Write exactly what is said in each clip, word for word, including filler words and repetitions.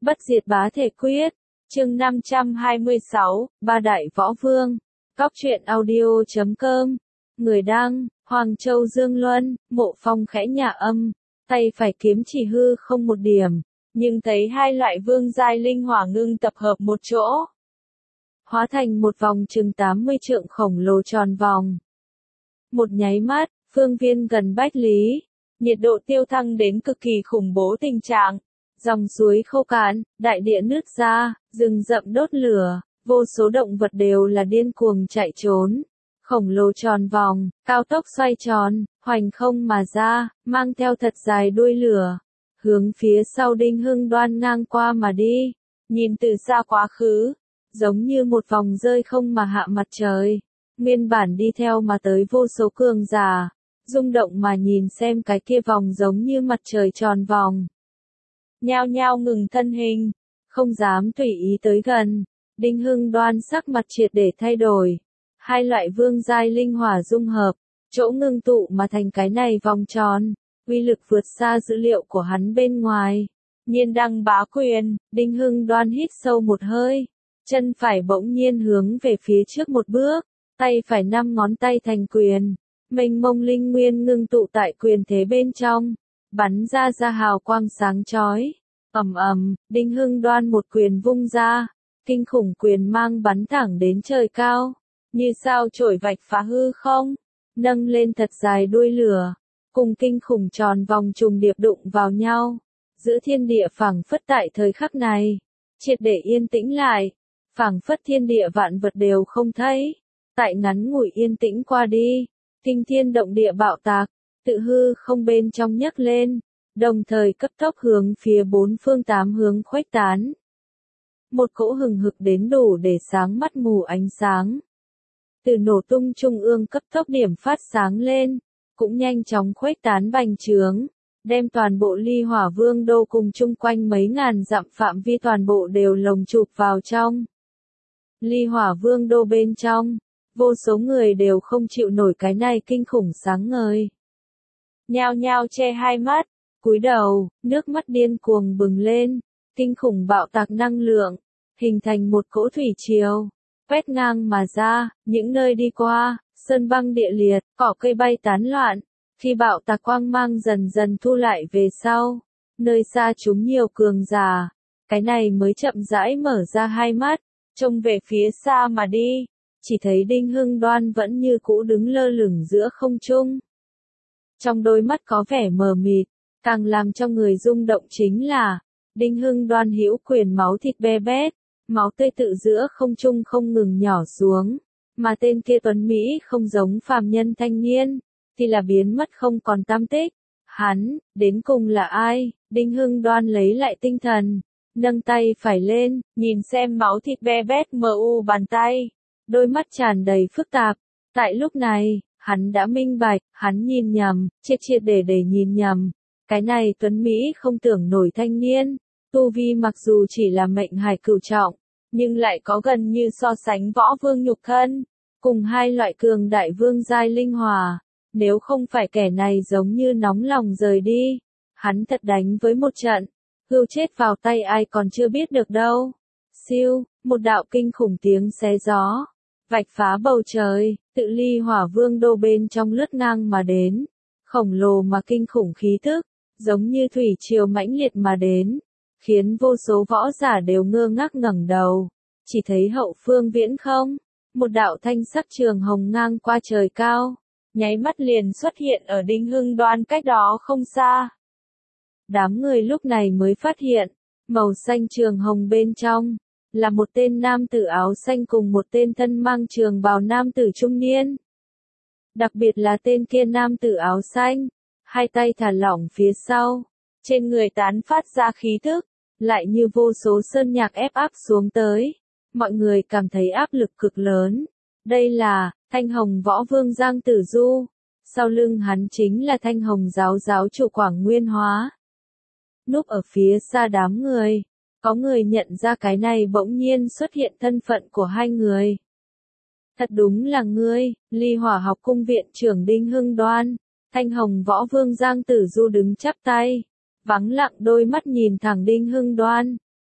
Bất diệt bá thể quyết, chương năm trăm hai mươi sáu, Ba Đại Võ Vương, Cóc truyện audio chấm com, người đăng, Hoàng Châu Dương Luân, Mộ Phong khẽ nhả âm, tay phải kiếm chỉ hư không một điểm, nhưng thấy hai loại vương giai linh hỏa ngưng tập hợp một chỗ, hóa thành một vòng chừng tám mươi trượng khổng lồ tròn vòng. Một nháy mắt, phương viên gần bách lý, nhiệt độ tiêu thăng đến cực kỳ khủng bố tình trạng. Dòng suối khô cạn, đại địa nứt ra, rừng rậm đốt lửa, vô số động vật đều là điên cuồng chạy trốn. Khổng lồ tròn vòng, cao tốc xoay tròn, hoành không mà ra, mang theo thật dài đuôi lửa, hướng phía sau Đinh Hưng Đoan ngang qua mà đi. Nhìn từ xa quá khứ, giống như một vòng rơi không mà hạ mặt trời. Nguyên bản đi theo mà tới vô số cường giả, rung động mà nhìn xem cái kia vòng giống như mặt trời tròn vòng. Nhao nhao ngừng thân hình, không dám tùy ý tới gần. Đinh Hưng Đoan sắc mặt triệt để thay đổi. Hai loại vương giai linh hỏa dung hợp, chỗ ngưng tụ mà thành cái này vòng tròn, uy lực vượt xa dữ liệu của hắn bên ngoài. Nhiên đăng bá quyền, Đinh Hưng Đoan hít sâu một hơi, chân phải bỗng nhiên hướng về phía trước một bước, tay phải năm ngón tay thành quyền, mênh mông linh nguyên ngưng tụ tại quyền thế bên trong, bắn ra ra hào quang sáng chói. Ầm ầm, Đinh Hưng Đoan một quyền vung ra, kinh khủng quyền mang bắn thẳng đến trời cao, như sao chổi vạch phá hư không, nâng lên thật dài đuôi lửa, cùng kinh khủng tròn vòng trùng điệp đụng vào nhau, giữa thiên địa phảng phất tại thời khắc này, triệt để yên tĩnh lại, phảng phất thiên địa vạn vật đều không thấy, tại ngắn ngủi yên tĩnh qua đi, kinh thiên động địa bạo tạc, tự hư không bên trong nhấc lên. Đồng thời cấp tốc hướng phía bốn phương tám hướng khuếch tán. Một cỗ hừng hực đến đủ để sáng mắt mù ánh sáng. Từ nổ tung trung ương cấp tốc điểm phát sáng lên, cũng nhanh chóng khuếch tán bành trướng, đem toàn bộ Ly Hỏa Vương đô cùng chung quanh mấy ngàn dặm phạm vi toàn bộ đều lồng chụp vào trong. Ly Hỏa Vương đô bên trong, vô số người đều không chịu nổi cái này kinh khủng sáng ngời. Nhao nhao che hai mắt. Cúi đầu, nước mắt điên cuồng bừng lên, kinh khủng bạo tạc năng lượng, hình thành một cỗ thủy triều, quét ngang mà ra, những nơi đi qua, sơn băng địa liệt, cỏ cây bay tán loạn, khi bạo tạc quang mang dần dần thu lại về sau, nơi xa chúng nhiều cường giả, cái này mới chậm rãi mở ra hai mắt, trông về phía xa mà đi, chỉ thấy Đinh Hưng Đoan vẫn như cũ đứng lơ lửng giữa không trung. Trong đôi mắt có vẻ mờ mịt. Càng làm cho người rung động chính là, Đinh Hưng Đoan hữu quyền máu thịt be bét, máu tươi tự giữa không trung không ngừng nhỏ xuống, mà tên kia tuấn Mỹ không giống phàm nhân thanh niên, thì là biến mất không còn tăm tích. Hắn, đến cùng là ai? Đinh Hưng Đoan lấy lại tinh thần, nâng tay phải lên, nhìn xem máu thịt be bét mờ u bàn tay, đôi mắt tràn đầy phức tạp. Tại lúc này, hắn đã minh bạch, hắn nhìn nhầm, triệt triệt để để nhìn nhầm. Cái này tuấn Mỹ không tưởng nổi thanh niên, tu vi mặc dù chỉ là mệnh hải cửu trọng, nhưng lại có gần như so sánh võ vương nhục thân, cùng hai loại cường đại vương giai linh hỏa, nếu không phải kẻ này giống như nóng lòng rời đi, hắn thật đánh với một trận, hưu chết vào tay ai còn chưa biết được đâu. Siêu, một đạo kinh khủng tiếng xé gió, vạch phá bầu trời, tự Ly Hỏa Vương đô bên trong lướt ngang mà đến, khổng lồ mà kinh khủng khí tức. Giống như thủy triều mãnh liệt mà đến, khiến vô số võ giả đều ngơ ngác ngẩng đầu, chỉ thấy hậu phương viễn không, một đạo thanh sắc trường hồng ngang qua trời cao, nháy mắt liền xuất hiện ở Đinh Hưng Đoan cách đó không xa. Đám người lúc này mới phát hiện, màu xanh trường hồng bên trong, là một tên nam tử áo xanh cùng một tên thân mang trường bào nam tử trung niên. Đặc biệt là tên kia nam tử áo xanh. Hai tay thả lỏng phía sau, trên người tán phát ra khí thức, lại như vô số sơn nhạc ép áp xuống tới. Mọi người cảm thấy áp lực cực lớn. Đây là, Thanh Hồng Võ Vương Giang Tử Du. Sau lưng hắn chính là Thanh Hồng giáo giáo chủ Quảng Nguyên Hóa. Núp ở phía xa đám người, có người nhận ra cái này bỗng nhiên xuất hiện thân phận của hai người. Thật đúng là ngươi, Ly Hỏa học cung viện trưởng Đinh Hưng Đoan. Thanh Hồng Võ Vương Giang Tử Du đứng chắp tay, vắng lặng đôi mắt nhìn thẳng Đinh Hưng Đoan,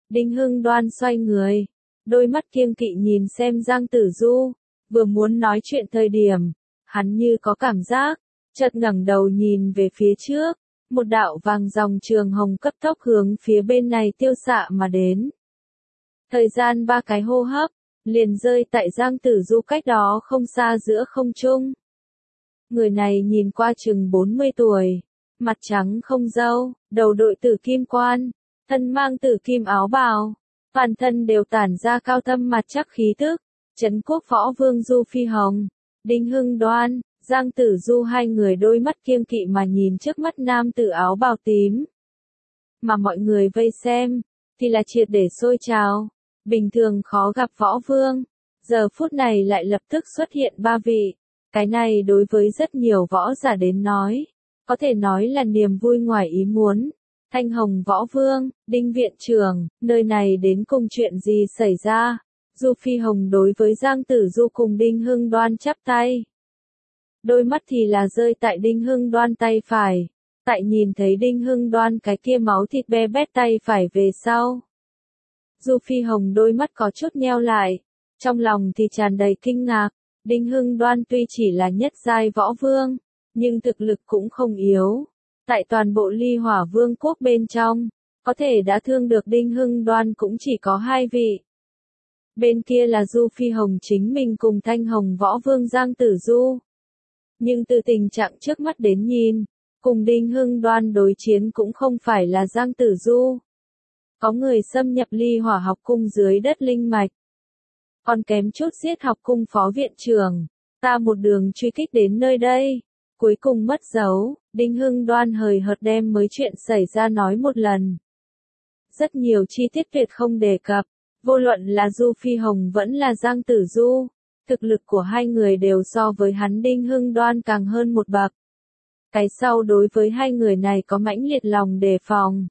Đinh Hưng Đoan xoay người, đôi mắt kiêng kỵ nhìn xem Giang Tử Du, vừa muốn nói chuyện thời điểm, hắn như có cảm giác, chợt ngẩng đầu nhìn về phía trước, một đạo vàng dòng trường hồng cấp tốc hướng phía bên này tiêu xạ mà đến. Thời gian ba cái hô hấp, liền rơi tại Giang Tử Du cách đó không xa giữa không trung. Người này nhìn qua chừng bốn mươi tuổi, mặt trắng không râu, đầu đội tử kim quan, thân mang tử kim áo bào, toàn thân đều tản ra cao thâm mặt chắc khí tức, Trấn Quốc Võ Vương Du Phi Hồng, Đinh Hưng Đoan, Giang Tử Du hai người đôi mắt kiêng kỵ mà nhìn trước mắt nam tử áo bào tím. Mà mọi người vây xem, thì là triệt để sôi trào, bình thường khó gặp võ vương, giờ phút này lại lập tức xuất hiện ba vị, cái này đối với rất nhiều võ giả đến nói, có thể nói là niềm vui ngoài ý muốn. Thanh Hồng Võ Vương, Đinh Viện Trưởng, nơi này đến cùng chuyện gì xảy ra? Du Phi Hồng đối với Giang Tử Du cùng Đinh Hưng Đoan chắp tay. Đôi mắt thì là rơi tại Đinh Hưng Đoan tay phải, tại nhìn thấy Đinh Hưng Đoan cái kia máu thịt be bét tay phải về sau. Du Phi Hồng đôi mắt có chút nheo lại, trong lòng thì tràn đầy kinh ngạc, Đinh Hưng Đoan tuy chỉ là nhất giai võ vương, nhưng thực lực cũng không yếu. Tại toàn bộ Ly Hỏa Vương quốc bên trong, có thể đã thương được Đinh Hưng Đoan cũng chỉ có hai vị. Bên kia là Du Phi Hồng chính mình cùng Thanh Hồng Võ Vương Giang Tử Du. Nhưng từ tình trạng trước mắt đến nhìn, cùng Đinh Hưng Đoan đối chiến cũng không phải là Giang Tử Du. Có người xâm nhập Ly Hỏa học cung dưới đất linh mạch. Còn kém chút giết học cung phó viện trưởng, ta một đường truy kích đến nơi đây. Cuối cùng mất dấu, Đinh Hưng Đoan hời hợt đem mới chuyện xảy ra nói một lần. Rất nhiều chi tiết Việt không đề cập, vô luận là Du Phi Hồng vẫn là Giang Tử Du, thực lực của hai người đều so với hắn Đinh Hưng Đoan càng hơn một bậc. Cái sau đối với hai người này có mãnh liệt lòng đề phòng.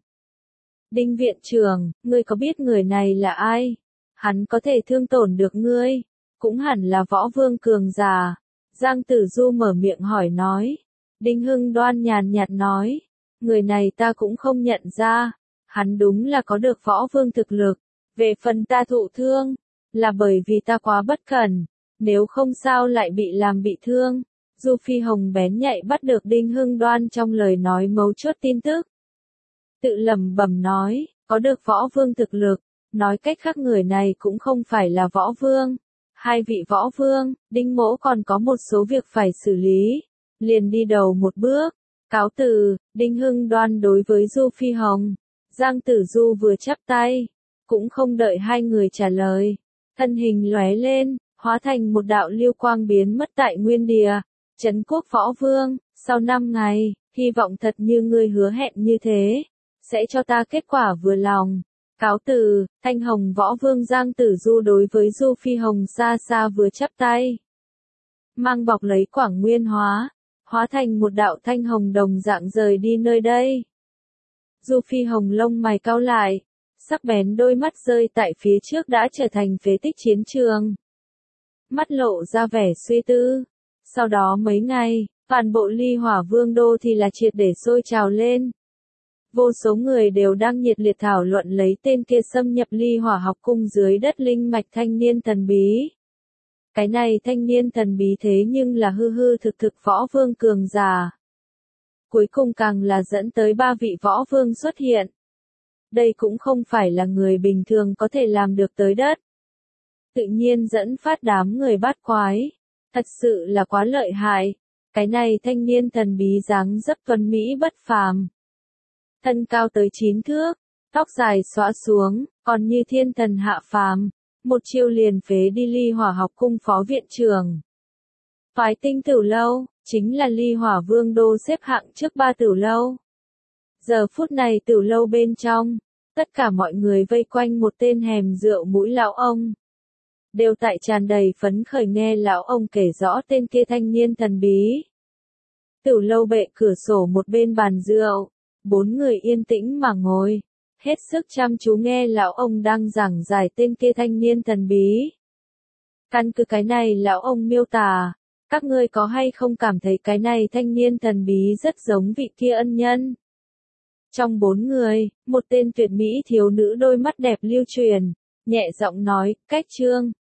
Đinh Viện Trưởng, ngươi có biết người này là ai? Hắn có thể thương tổn được ngươi, cũng hẳn là võ vương cường giả. Giang Tử Du mở miệng hỏi nói. Đinh Hưng Đoan nhàn nhạt nói. Người này ta cũng không nhận ra. Hắn đúng là có được võ vương thực lực. Về phần ta thụ thương, là bởi vì ta quá bất cẩn. Nếu không sao lại bị làm bị thương. Du Phi Hồng bén nhạy bắt được Đinh Hưng Đoan trong lời nói mấu chốt tin tức. Tự lẩm bẩm nói, có được võ vương thực lực. Nói cách khác người này cũng không phải là võ vương. Hai vị võ vương, Đinh Mỗ còn có một số việc phải xử lý. Liền đi đầu một bước. Cáo từ, Đinh Hưng Đoan đối với Du Phi Hồng. Giang Tử Du vừa chắp tay. Cũng không đợi hai người trả lời. Thân hình lóe lên, hóa thành một đạo lưu quang biến mất tại nguyên địa. Trấn Quốc Võ Vương, sau năm ngày, hy vọng thật như ngươi hứa hẹn như thế. Sẽ cho ta kết quả vừa lòng. Cáo từ, Thanh Hồng Võ Vương Giang Tử Du đối với Du Phi Hồng xa xa vừa chắp tay. Mang bọc lấy Quảng Nguyên hóa, hóa thành một đạo thanh hồng đồng dạng rời đi nơi đây. Du Phi Hồng lông mày cau lại, sắc bén đôi mắt rơi tại phía trước đã trở thành phế tích chiến trường. Mắt lộ ra vẻ suy tư. Sau đó mấy ngày, toàn bộ Ly Hỏa Vương đô thì là triệt để sôi trào lên. Vô số người đều đang nhiệt liệt thảo luận lấy tên kia xâm nhập Ly Hỏa học cung dưới đất linh mạch thanh niên thần bí. Cái này thanh niên thần bí thế nhưng là hư hư thực thực võ vương cường giả. Cuối cùng càng là dẫn tới ba vị võ vương xuất hiện. Đây cũng không phải là người bình thường có thể làm được tới đất. Tự nhiên dẫn phát đám người bát quái. Thật sự là quá lợi hại. Cái này thanh niên thần bí dáng dấp tuấn mỹ bất phàm. Thân cao tới chín thước, tóc dài xõa xuống, còn như thiên thần hạ phàm, một chiêu liền phế đi Ly Hỏa học cung phó viện trưởng. Phái Tinh Tửu Lâu, chính là Ly Hỏa Vương đô xếp hạng trước ba tửu lâu. Giờ phút này tửu lâu bên trong, tất cả mọi người vây quanh một tên hèm rượu mũi lão ông. Đều tại tràn đầy phấn khởi nghe lão ông kể rõ tên kia thanh niên thần bí. Tửu lâu bệ cửa sổ một bên bàn rượu. Bốn người yên tĩnh mà ngồi, hết sức chăm chú nghe lão ông đang giảng giải tên kia thanh niên thần bí. Căn cứ cái này lão ông miêu tả, các ngươi có hay không cảm thấy cái này thanh niên thần bí rất giống vị kia ân nhân? Trong bốn người, một tên tuyệt mỹ thiếu nữ đôi mắt đẹp lưu truyền, nhẹ giọng nói, cách Trương,